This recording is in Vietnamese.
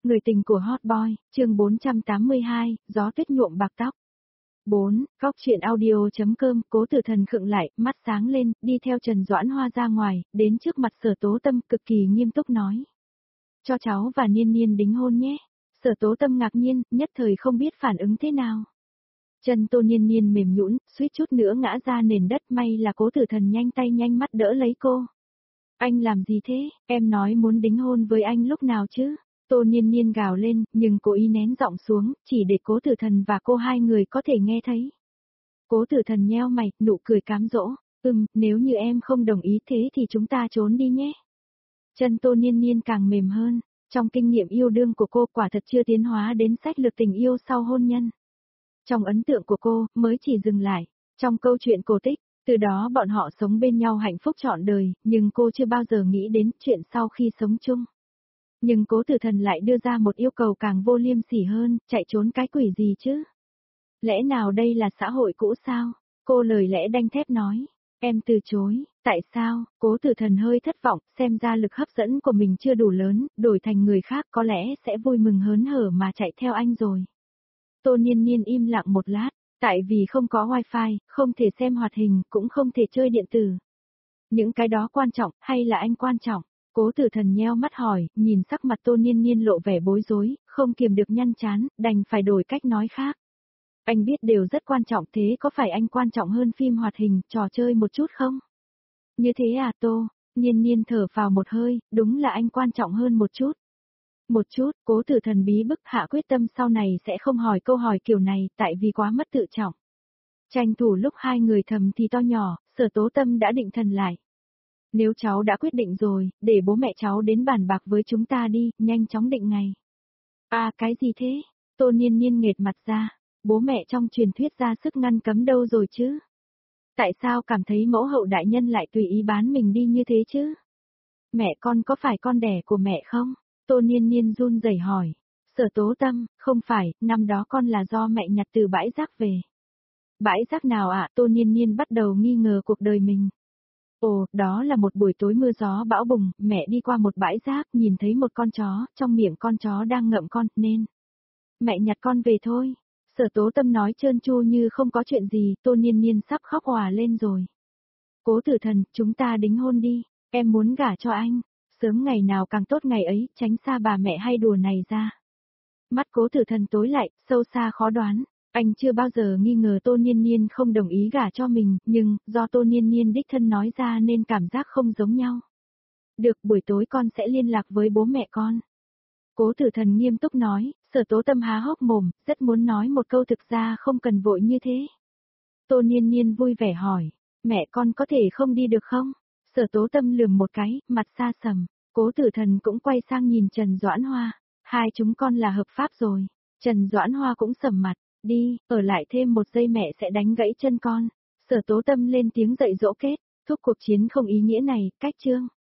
Người tình của Hot Boy, chương 482, gió tuyết nhuộm bạc tóc. 4. Góc truyện audio.com. Cố Tử Thần khựng lại, mắt sáng lên, đi theo Trần Doãn Hoa ra ngoài, đến trước mặt Sở Tố Tâm, cực kỳ nghiêm túc nói. Cho cháu và Niên Niên đính hôn nhé. Sở Tố Tâm ngạc nhiên, nhất thời không biết phản ứng thế nào. Chân Tô Niên Niên mềm nhũn, suýt chút nữa ngã ra nền đất, may là Cố Tử Thần nhanh tay nhanh mắt đỡ lấy cô. Anh làm gì thế, em nói muốn đính hôn với anh lúc nào chứ? Tô Niên Niên gào lên, nhưng cố ý nén giọng xuống, chỉ để Cố Tử Thần và cô hai người có thể nghe thấy. Cố Tử Thần nheo mày, nụ cười cám dỗ, nếu như em không đồng ý thế thì chúng ta trốn đi nhé. Chân Tô Niên Niên càng mềm hơn, trong kinh nghiệm yêu đương của cô quả thật chưa tiến hóa đến sách lược tình yêu sau hôn nhân. Trong ấn tượng của cô, mới chỉ dừng lại, trong câu chuyện cổ tích, từ đó bọn họ sống bên nhau hạnh phúc trọn đời, nhưng cô chưa bao giờ nghĩ đến chuyện sau khi sống chung. Nhưng Cố Tử Thần lại đưa ra một yêu cầu càng vô liêm sỉ hơn, chạy trốn cái quỷ gì chứ? Lẽ nào đây là xã hội cũ sao? Cô lời lẽ đanh thép nói. Em từ chối, tại sao? Cố Tử Thần hơi thất vọng, xem ra lực hấp dẫn của mình chưa đủ lớn, đổi thành người khác có lẽ sẽ vui mừng hớn hở mà chạy theo anh rồi. Tô Niên Niên im lặng một lát, tại vì không có wifi, không thể xem hoạt hình, cũng không thể chơi điện tử. Những cái đó quan trọng, hay là anh quan trọng? Cố Tử Thần nheo mắt hỏi, nhìn sắc mặt Tô Niên Niên lộ vẻ bối rối, không kiềm được nhăn chán, đành phải đổi cách nói khác. Anh biết đều rất quan trọng, thế có phải anh quan trọng hơn phim hoạt hình, trò chơi một chút không? Như thế à Tô? Niên Niên thở phào một hơi, đúng là anh quan trọng hơn một chút. Một chút, Cố Tử Thần bí bức hạ quyết tâm sau này sẽ không hỏi câu hỏi kiểu này, tại vì quá mất tự trọng. Tranh thủ lúc hai người thầm thì to nhỏ, Sở Tố Tâm đã định thần lại. Nếu cháu đã quyết định rồi, để bố mẹ cháu đến bàn bạc với chúng ta đi, nhanh chóng định ngày. À cái gì thế? Tô Niên Niên nghệt mặt ra, bố mẹ trong truyền thuyết ra sức ngăn cấm đâu rồi chứ? Tại sao cảm thấy mẫu hậu đại nhân lại tùy ý bán mình đi như thế chứ? Mẹ con có phải con đẻ của mẹ không? Tô Niên Niên run rẩy hỏi. Sở Tố Tâm, không phải, năm đó con là do mẹ nhặt từ bãi rác về. Bãi rác nào ạ? Tô Niên Niên bắt đầu nghi ngờ cuộc đời mình. Ồ, đó là một buổi tối mưa gió bão bùng, mẹ đi qua một bãi rác, nhìn thấy một con chó, trong miệng con chó đang ngậm con, nên mẹ nhặt con về thôi. Sở Tố Tâm nói trơn tru như không có chuyện gì, Tô Niên Niên sắp khóc òa lên rồi. Cố Tử Thần, chúng ta đính hôn đi, em muốn gả cho anh, sớm ngày nào càng tốt ngày ấy, tránh xa bà mẹ hay đùa này ra. Mắt Cố Tử Thần tối lại, sâu xa khó đoán. Anh chưa bao giờ nghi ngờ Tô Niên Niên không đồng ý gả cho mình, nhưng, do Tô Niên Niên đích thân nói ra nên cảm giác không giống nhau. Được, buổi tối con sẽ liên lạc với bố mẹ con. Cố Tử Thần nghiêm túc nói, Sở Tố Tâm há hốc mồm, rất muốn nói một câu thực ra không cần vội như thế. Tô Niên Niên vui vẻ hỏi, mẹ con có thể không đi được không? Sở Tố Tâm lườm một cái, mặt xa sầm, Cố Tử Thần cũng quay sang nhìn Trần Doãn Hoa, hai chúng con là hợp pháp rồi. Trần Doãn Hoa cũng sầm mặt. Đi, ở lại thêm một giây mẹ sẽ đánh gãy chân con. Sở Tố Tâm lên tiếng dạy dỗ kết, thúc cuộc chiến không ý nghĩa này, cách chương.